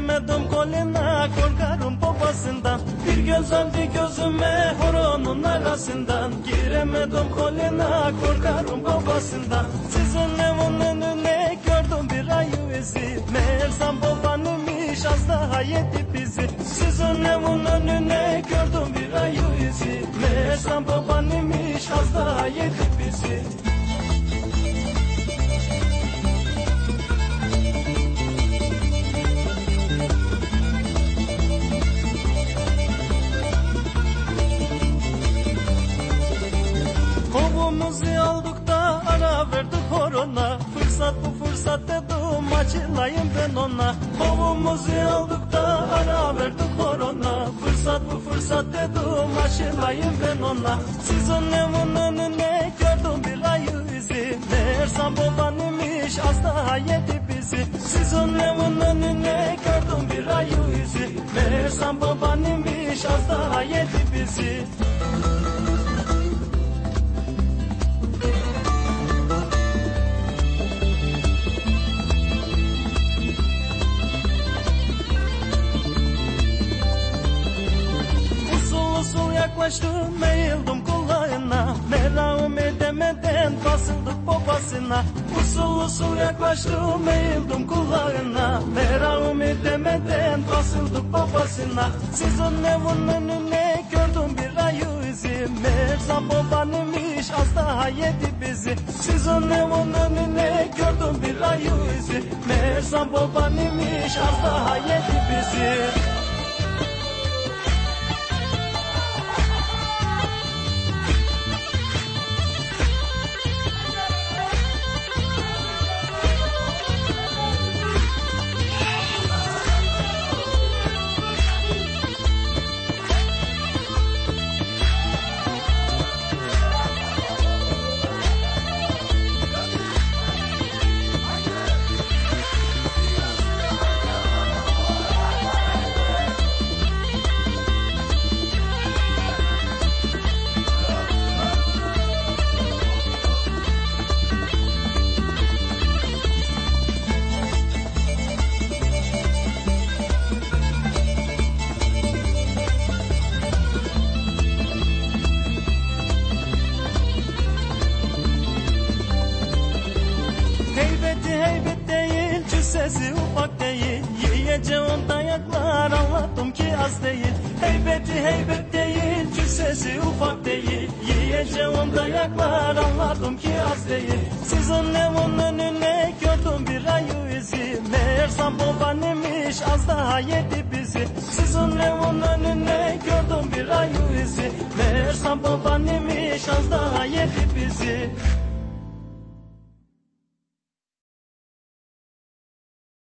Giremedim koluna, korkarım babasından. Bir göz aldı gözüme horonun arasından. Giremedim koluna, korkarım babasından. Sizin evin önüne gördüm bir ayı izi. Meğersem babanıymış, az daha yedi bizi. Sizin evin önüne gördüm bir ayı izi. Meğersem babanıymış, az daha yedi bizi. Kovumuzu aldık da ara verdik horona. Fırsat bu fırsat dedim, açılayım ben ona. Kovumuzu aldık da ara verdik horona. Fırsat bu fırsat dedim, açılayım ben ona. Sizin evin önüne gördüm bir ayı izi. Meğersem babanıymış, az daha yedi bizi. Sizin evin önüne gördüm bir ayı izi. Meğersem babanıymış, az daha yedi bizi. Yaklaştım, eğildim kulağına. Merak edemeden basıldık babasına. Usul usul yaklaştım, eğildim kulağına. Merak edemeden basıldık babasına. Sizin evin önüne gördüm bir ayı izi. Meğersem babanıymış, az daha yedi bizi. Sizin evin önüne gördüm bir ayı izi. Meğersem babanıymış, az daha yedi bizi. Heybet değil, cüssesi ufak değil. Yiyeceğim dayaklar, anlattım ki az değil. Heybet değil, cüssesi ufak değil. Yiyeceğim dayaklar, anlattım ki az değil. Sizin evin önüne gördüm bir ayı izi. Meğersem babanıymış, az daha yedi bizi. Sizin evin önüne gördüm bir ayı izi. Meğersem babanıymış, az daha yedi bizi.